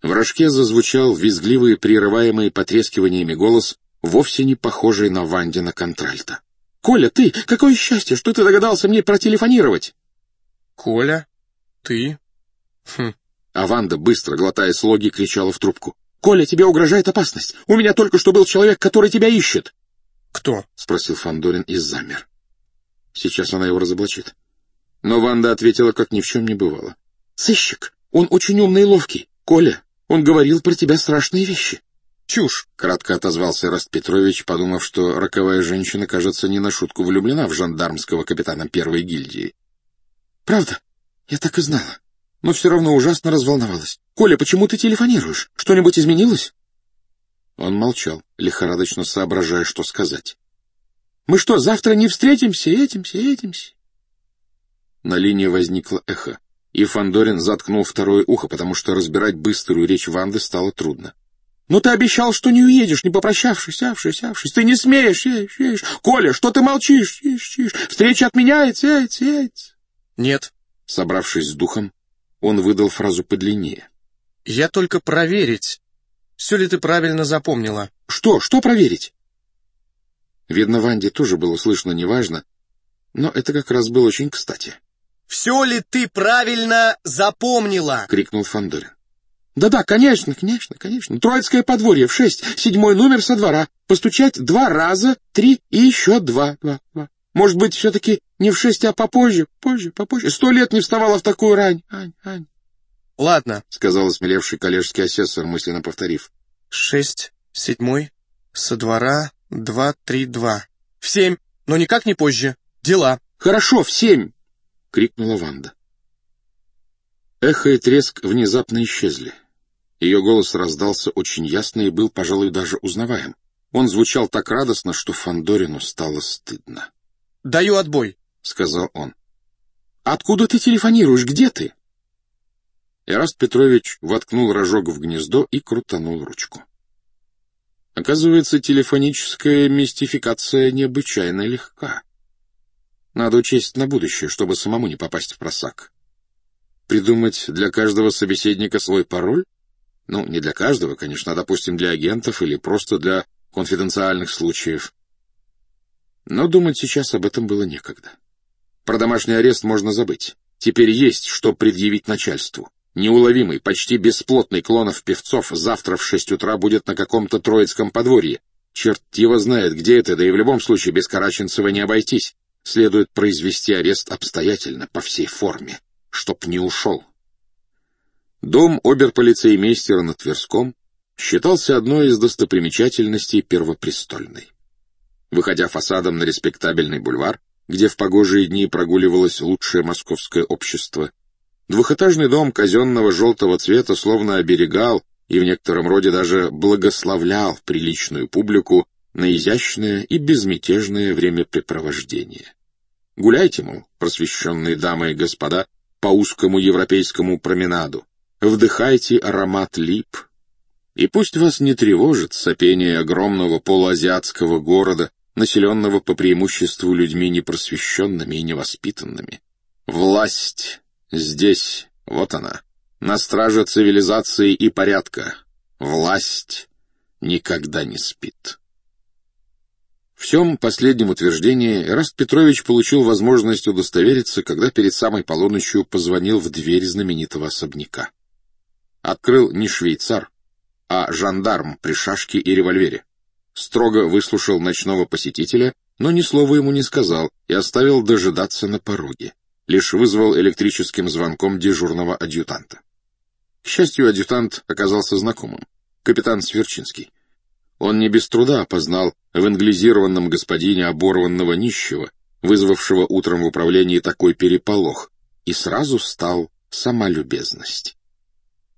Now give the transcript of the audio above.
В рожке зазвучал визгливый, прерываемый потрескиваниями голос, вовсе не похожий на Вандина контральто. «Коля, ты! Какое счастье, что ты догадался мне протелефонировать!» «Коля? Ты? А Ванда, быстро глотая слоги, кричала в трубку. «Коля, тебе угрожает опасность! У меня только что был человек, который тебя ищет!» «Кто?» — спросил Фандорин и замер. Сейчас она его разоблачит. Но Ванда ответила, как ни в чем не бывало. «Сыщик! Он очень умный и ловкий! Коля, он говорил про тебя страшные вещи!» «Чушь!» — кратко отозвался Эраст Петрович, подумав, что роковая женщина, кажется, не на шутку влюблена в жандармского капитана первой гильдии. «Правда? Я так и знала. Но все равно ужасно разволновалась. Коля, почему ты телефонируешь? Что-нибудь изменилось?» Он молчал, лихорадочно соображая, что сказать. «Мы что, завтра не встретимся? Этимся?» На линии возникло эхо, и Фандорин заткнул второе ухо, потому что разбирать быструю речь Ванды стало трудно. «Но ты обещал, что не уедешь, не попрощавшись, авшись. Ты не смеешь, едешь. Коля, что ты молчишь? Встреча отменяется, «Нет». Собравшись с духом, он выдал фразу подлиннее. «Я только проверить, все ли ты правильно запомнила». «Что проверить?» Видно, Ванде тоже было слышно неважно, но это как раз было очень кстати. «Все ли ты правильно запомнила?» — крикнул Фандорин. «Да, конечно. Троицкое подворье в 6, 7-й номер со двора. Постучать 2 раза, 3 и еще 2. Может быть, все-таки не в 6, а попозже. 100 лет не вставала в такую рань. Ань. «Ладно», — сказал осмелевший коллежский асессор, мысленно повторив. 6, 7, со двора, 2, 3, 2. В 7, но никак не позже. Дела. «Хорошо, в 7!» — крикнула Ванда. Эхо и треск внезапно исчезли. Ее голос раздался очень ясно и был, пожалуй, даже узнаваем. Он звучал так радостно, что Фандорину стало стыдно. «Даю отбой», — сказал он. «Откуда ты телефонируешь? Где ты?» Эраст Петрович воткнул рожок в гнездо и крутанул ручку. Оказывается, телефоническая мистификация необычайно легка. Надо учесть на будущее, чтобы самому не попасть в просак. Придумать для каждого собеседника свой пароль? Ну, не для каждого, конечно, а, допустим, для агентов или просто для конфиденциальных случаев. Но думать сейчас об этом было некогда. Про домашний арест можно забыть. Теперь есть что предъявить начальству. Неуловимый, почти бесплотный Клонов-Певцов завтра в 6 утра будет на каком-то Троицком подворье. Черт его знает, где это, да и в любом случае без Караченцева не обойтись. Следует произвести арест обстоятельно, по всей форме, чтоб не ушел. Дом оберполицеймейстера на Тверском считался одной из достопримечательностей Первопрестольной. Выходя фасадом на респектабельный бульвар, где в погожие дни прогуливалось лучшее московское общество, двухэтажный дом казенного желтого цвета словно оберегал и в некотором роде даже благословлял приличную публику на изящное и безмятежное времяпрепровождение. Гуляйте, мол, просвещенные дамы и господа, по узкому европейскому променаду, вдыхайте аромат лип, и пусть вас не тревожит сопение огромного полуазиатского города, населенного по преимуществу людьми непросвещенными и невоспитанными. Власть здесь, вот она, на страже цивилизации и порядка. Власть никогда не спит. В сём последнем утверждении Эраст Петрович получил возможность удостовериться, когда перед самой полуночью позвонил в дверь знаменитого особняка. Открыл не швейцар, а жандарм при шашке и револьвере. Строго выслушал ночного посетителя, но ни слова ему не сказал и оставил дожидаться на пороге. Лишь вызвал электрическим звонком дежурного адъютанта. К счастью, адъютант оказался знакомым. Капитан Сверчинский. Он не без труда опознал в англизированном господине оборванного нищего, вызвавшего утром в управлении такой переполох, и сразу стал сама любезность.